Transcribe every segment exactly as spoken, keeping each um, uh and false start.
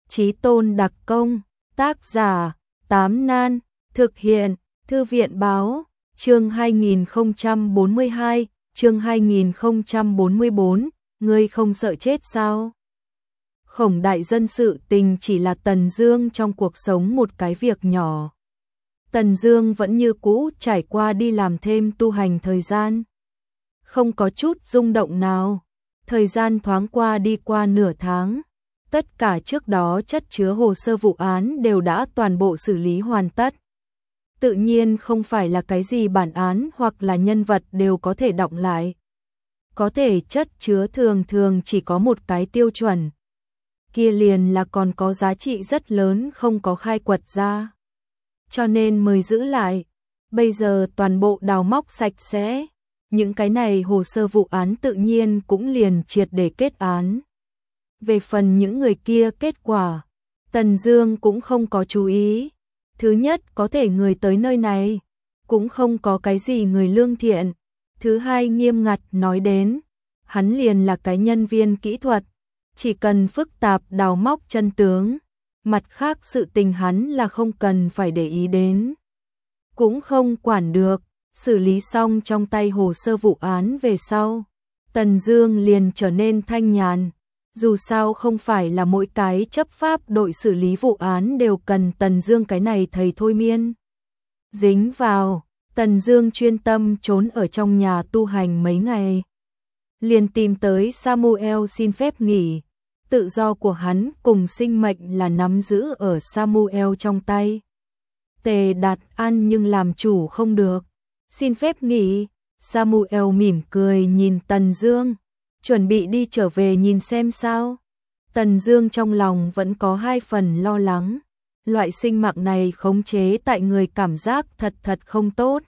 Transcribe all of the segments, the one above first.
Chí Tôn đặc công, tác giả, Tám Nan, thực hiện, Thư viện báo, chương hai nghìn không trăm bốn mươi hai, chương hai nghìn không trăm bốn mươi bốn, ngươi không sợ chết sao? Khổng đại dân sự tình chỉ là Tần Dương trong cuộc sống một cái việc nhỏ. Tần Dương vẫn như cũ trải qua đi làm thêm tu hành thời gian. Không có chút rung động nào. Thời gian thoáng qua đi qua nửa tháng. Tất cả trước đó chất chứa hồ sơ vụ án đều đã toàn bộ xử lý hoàn tất. Tự nhiên không phải là cái gì bản án hoặc là nhân vật đều có thể đọng lại. Có thể chất chứa thường thường chỉ có một cái tiêu chuẩn. Kia liền là còn có giá trị rất lớn không có khai quật ra. Cho nên mới giữ lại. Bây giờ toàn bộ đào móc sạch sẽ. Những cái này hồ sơ vụ án tự nhiên cũng liền triệt để kết án. Về phần những người kia kết quả, Tần Dương cũng không có chú ý. Thứ nhất, có thể người tới nơi này cũng không có cái gì người lương thiện. Thứ hai, nghiêm ngặt nói đến, hắn liền là cái nhân viên kỹ thuật, chỉ cần phức tạp đào móc chân tướng, mặt khác sự tình hắn là không cần phải để ý đến, cũng không quản được. Xử lý xong trong tay hồ sơ vụ án về sau, Tần Dương liền trở nên thanh nhàn. Dù sao không phải là mỗi cái chấp pháp đội xử lý vụ án đều cần Tần Dương cái này thầy thôi miên dính vào. Tần Dương chuyên tâm trốn ở trong nhà tu hành mấy ngày, liền tìm tới Samuel xin phép nghỉ. Tự do của hắn cùng sinh mệnh là nắm giữ ở Samuel trong tay. Tề Đạt An nhưng làm chủ không được. Xin phép nghỉ. Samuel mỉm cười nhìn Tần Dương, chuẩn bị đi trở về nhìn xem sao. Tần Dương trong lòng vẫn có hai phần lo lắng. Loại sinh mạng này khống chế tại người cảm giác thật thật không tốt.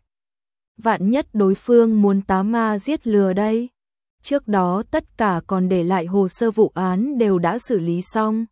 Vạn nhất đối phương muốn tá ma giết lừa đây. Trước đó tất cả còn để lại hồ sơ vụ án đều đã xử lý xong.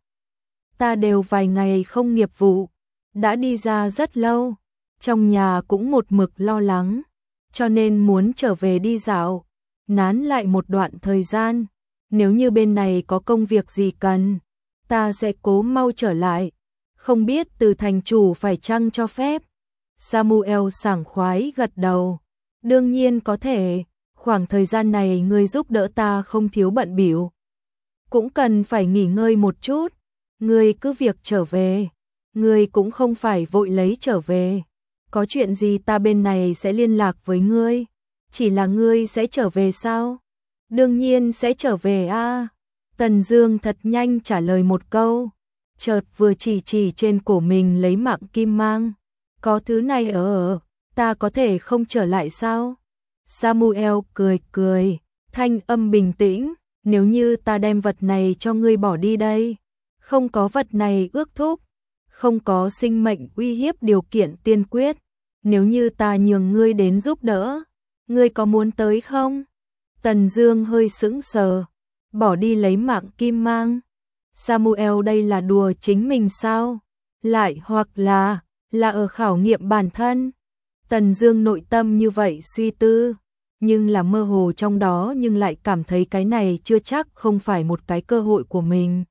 Ta đều vài ngày không nghiệp vụ, đã đi ra rất lâu. Trong nhà cũng một mực lo lắng, cho nên muốn trở về đi dạo, nán lại một đoạn thời gian. Nếu như bên này có công việc gì cần, ta sẽ cố mau trở lại. Không biết từ thành chủ phải chăng cho phép. Samuel sảng khoái gật đầu. Đương nhiên có thể, khoảng thời gian này ngươi giúp đỡ ta không thiếu bận bịu, cũng cần phải nghỉ ngơi một chút. Ngươi cứ việc trở về, ngươi cũng không phải vội lấy trở về. Có chuyện gì ta bên này sẽ liên lạc với ngươi. Chỉ là ngươi sẽ trở về sao? Đương nhiên sẽ trở về a. À. Tần Dương thật nhanh trả lời một câu, chợt vừa chỉ chỉ trên cổ mình lấy mạng kim mang. Có thứ này ở, ta có thể không trở lại sao? Samuel cười cười, thanh âm bình tĩnh, nếu như ta đem vật này cho ngươi bỏ đi đây, không có vật này ước thúc, không có sinh mệnh uy hiếp điều kiện tiên quyết, nếu như ta nhường ngươi đến giúp đỡ, ngươi có muốn tới không? Tần Dương hơi sững sờ, bỏ đi lấy mạng kim mang. Samuel đây là đùa chính mình sao? Lại hoặc là, là ở khảo nghiệm bản thân? Tần Dương nội tâm như vậy suy tư, nhưng là mơ hồ trong đó nhưng lại cảm thấy cái này chưa chắc không phải một cái cơ hội của mình.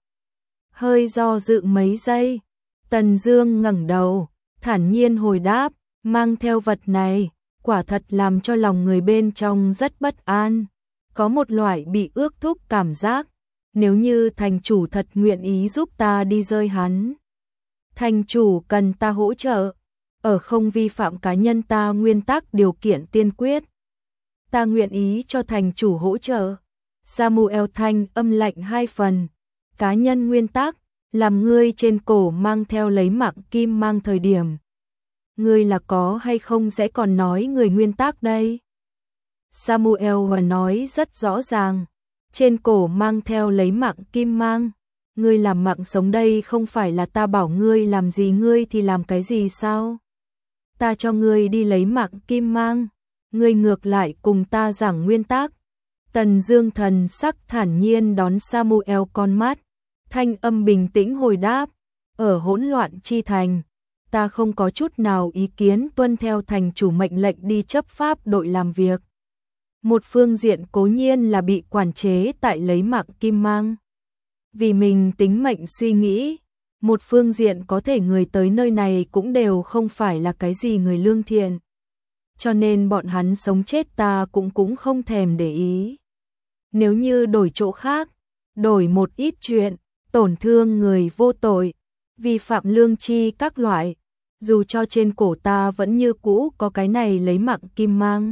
Hơi do dự mấy giây, Tần Dương ngẩng đầu, thản nhiên hồi đáp, mang theo vật này, quả thật làm cho lòng người bên trong rất bất an, có một loại bị ước thúc cảm giác. Nếu như thành chủ thật nguyện ý giúp ta đi rơi hắn, thành chủ cần ta hỗ trợ, ở không vi phạm cá nhân ta nguyên tắc điều kiện tiên quyết, ta nguyện ý cho thành chủ hỗ trợ. Samuel thanh âm lạnh hai phần, cá nhân nguyên tắc, làm ngươi trên cổ mang theo lấy mạng kim mang thời điểm, ngươi là có hay không sẽ còn nói người nguyên tắc đây? Samuel và nói rất rõ ràng, trên cổ mang theo lấy mạng kim mang, ngươi làm mạng sống đây không phải là ta bảo ngươi làm gì ngươi thì làm cái gì sao? Ta cho ngươi đi lấy mạng kim mang, ngươi ngược lại cùng ta giảng nguyên tắc. Tần Dương thần sắc thản nhiên đón Samuel con mắt, thanh âm bình tĩnh hồi đáp, ở hỗn loạn chi thành, ta không có chút nào ý kiến tuân theo thành chủ mệnh lệnh đi chấp pháp đội làm việc. Một phương diện cố nhiên là bị quản chế tại lấy mạng kim mang, vì mình tính mệnh suy nghĩ, Một phương diện có thể người tới nơi này cũng đều không phải là cái gì người lương thiện. Cho nên bọn hắn sống chết ta cũng cũng không thèm để ý. Nếu như đổi chỗ khác, đổi một ít chuyện, tổn thương người vô tội, vi phạm lương tri các loại, dù cho trên cổ ta vẫn như cũ có cái này lấy mạng kim mang,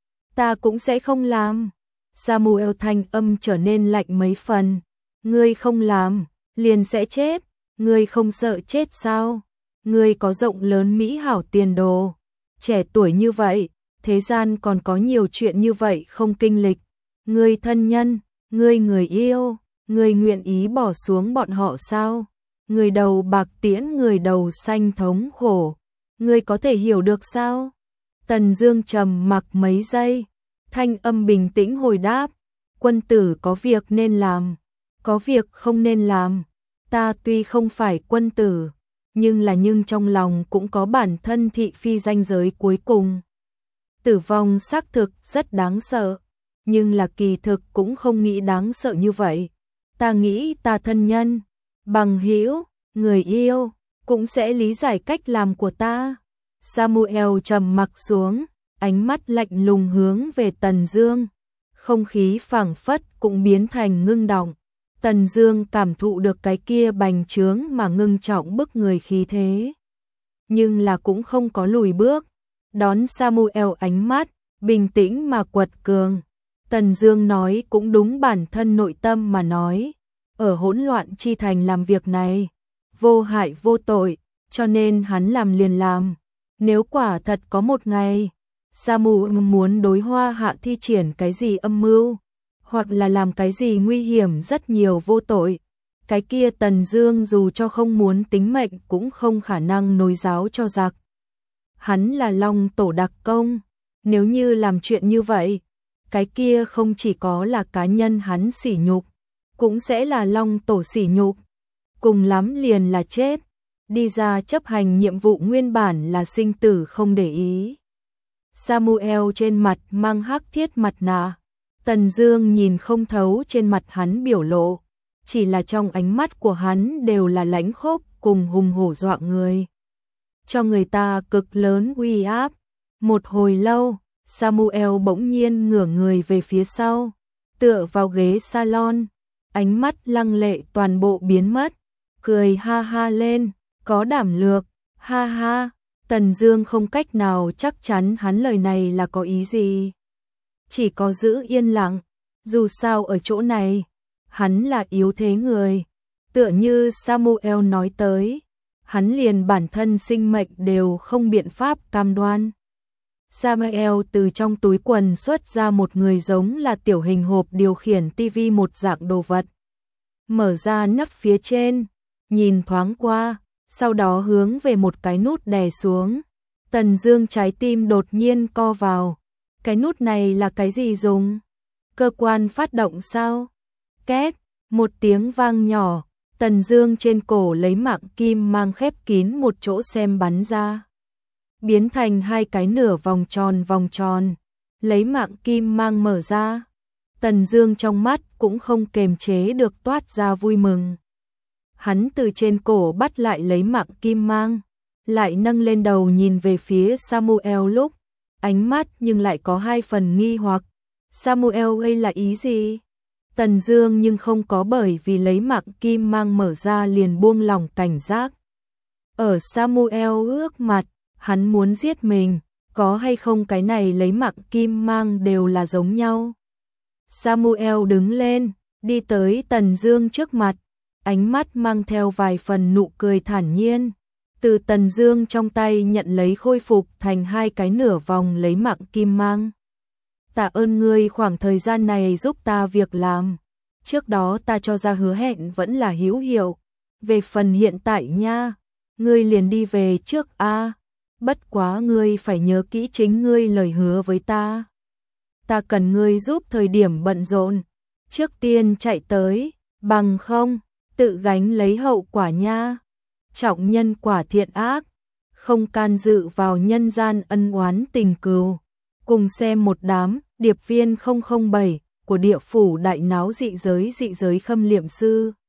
ta cũng sẽ không làm. Samuel thanh âm trở nên lạnh mấy phần. Ngươi không làm, liền sẽ chết. Ngươi không sợ chết sao? Ngươi có rộng lớn mỹ hảo tiền đồ. Trẻ tuổi như vậy, thế gian còn có nhiều chuyện như vậy không kinh lịch. Ngươi thân nhân, ngươi người yêu, ngươi nguyện ý bỏ xuống bọn họ sao? Người đầu bạc tiễn người đầu xanh thống khổ. Ngươi có thể hiểu được sao? Tần Dương trầm mặc mấy giây, thanh âm bình tĩnh hồi đáp, quân tử có việc nên làm, có việc không nên làm. Ta tuy không phải quân tử, nhưng là nhưng trong lòng cũng có bản thân thị phi ranh giới cuối cùng. Tử vong xác thực rất đáng sợ, nhưng là kỳ thực cũng không nghĩ đáng sợ như vậy. Ta nghĩ ta thân nhân, bằng hữu, người yêu cũng sẽ lý giải cách làm của ta. Samuel trầm mặc xuống, ánh mắt lạnh lùng hướng về Tần Dương, không khí phảng phất cũng biến thành ngưng đọng. Tần Dương cảm thụ được cái kia bành trướng mà ngưng trọng bức người khí thế, nhưng là cũng không có lùi bước, đón Samuel ánh mắt, bình tĩnh mà quật cường. Tần Dương nói cũng đúng bản thân nội tâm mà nói, ở hỗn loạn chi thành làm việc này, vô hại vô tội, cho nên hắn làm liền làm. Nếu quả thật có một ngày, Samuel muốn đối Hoa Hạ thi triển cái gì âm mưu, hoặc là làm cái gì nguy hiểm rất nhiều vô tội, cái kia Tần Dương dù cho không muốn tính mệnh cũng không khả năng nối giáo cho giặc. Hắn là Long Tổ đặc công, nếu như làm chuyện như vậy, cái kia không chỉ có là cá nhân hắn sỉ nhục, cũng sẽ là Long Tổ sỉ nhục, cùng lắm liền là chết. Đi ra chấp hành nhiệm vụ nguyên bản là sinh tử không để ý. Samuel trên mặt mang hắc thiết mặt nạ, Tần Dương nhìn không thấu trên mặt hắn biểu lộ, chỉ là trong ánh mắt của hắn đều là lãnh khốc cùng hùng hổ dọa người, cho người ta cực lớn uy áp. Một hồi lâu, Samuel bỗng nhiên ngửa người về phía sau, tựa vào ghế salon, ánh mắt lăng lệ toàn bộ biến mất, cười ha ha lên, có đảm lược, ha ha. Tần Dương không cách nào chắc chắn hắn lời này là có ý gì, chỉ có giữ yên lặng, dù sao ở chỗ này, hắn là yếu thế người, tựa như Samuel nói tới, hắn liền bản thân sinh mệnh đều không biện pháp cam đoan. Samuel từ trong túi quần xuất ra một người giống là tiểu hình hộp điều khiển tivi một dạng đồ vật, mở ra nắp phía trên, nhìn thoáng qua, sau đó hướng về một cái nút đè xuống. Tần Dương trái tim đột nhiên co vào. Cái nút này là cái gì dùng? Cơ quan phát động sao? Két, một tiếng vang nhỏ, Tần Dương trên cổ lấy mạng kim mang khép kín một chỗ xem bắn ra, biến thành hai cái nửa vòng tròn vòng tròn, lấy mạng kim mang mở ra. Tần Dương trong mắt cũng không kềm chế được toát ra vui mừng. Hắn từ trên cổ bắt lại lấy mạng kim mang, lại nâng lên đầu nhìn về phía Samuel lúc, ánh mắt nhưng lại có hai phần nghi hoặc. Samuel đây là ý gì? Tần Dương nhưng không có bởi vì lấy mạng kim mang mở ra liền buông lỏng cảnh giác. Ở Samuel ước mặt, hắn muốn giết mình, có hay không cái này lấy mạng kim mang đều là giống nhau. Samuel đứng lên, đi tới Tần Dương trước mặt, ánh mắt mang theo vài phần nụ cười thản nhiên, từ Tần Dương trong tay nhận lấy khôi phục thành hai cái nửa vòng lấy mạng kim mang. Tạ ơn ngươi khoảng thời gian này giúp ta việc làm, trước đó ta cho ra hứa hẹn vẫn là hữu hiệu, về phần hiện tại nha, ngươi liền đi về trước a, bất quá ngươi phải nhớ kỹ chính ngươi lời hứa với ta. Ta cần ngươi giúp thời điểm bận rộn, trước tiên chạy tới, bằng không tự gánh lấy hậu quả nha. Trọng nhân quả thiện ác, không can dự vào nhân gian ân oán tình cừu. Cùng xem một đám điệp viên không không bảy của địa phủ đại náo dị giới dị giới khâm liệm sư.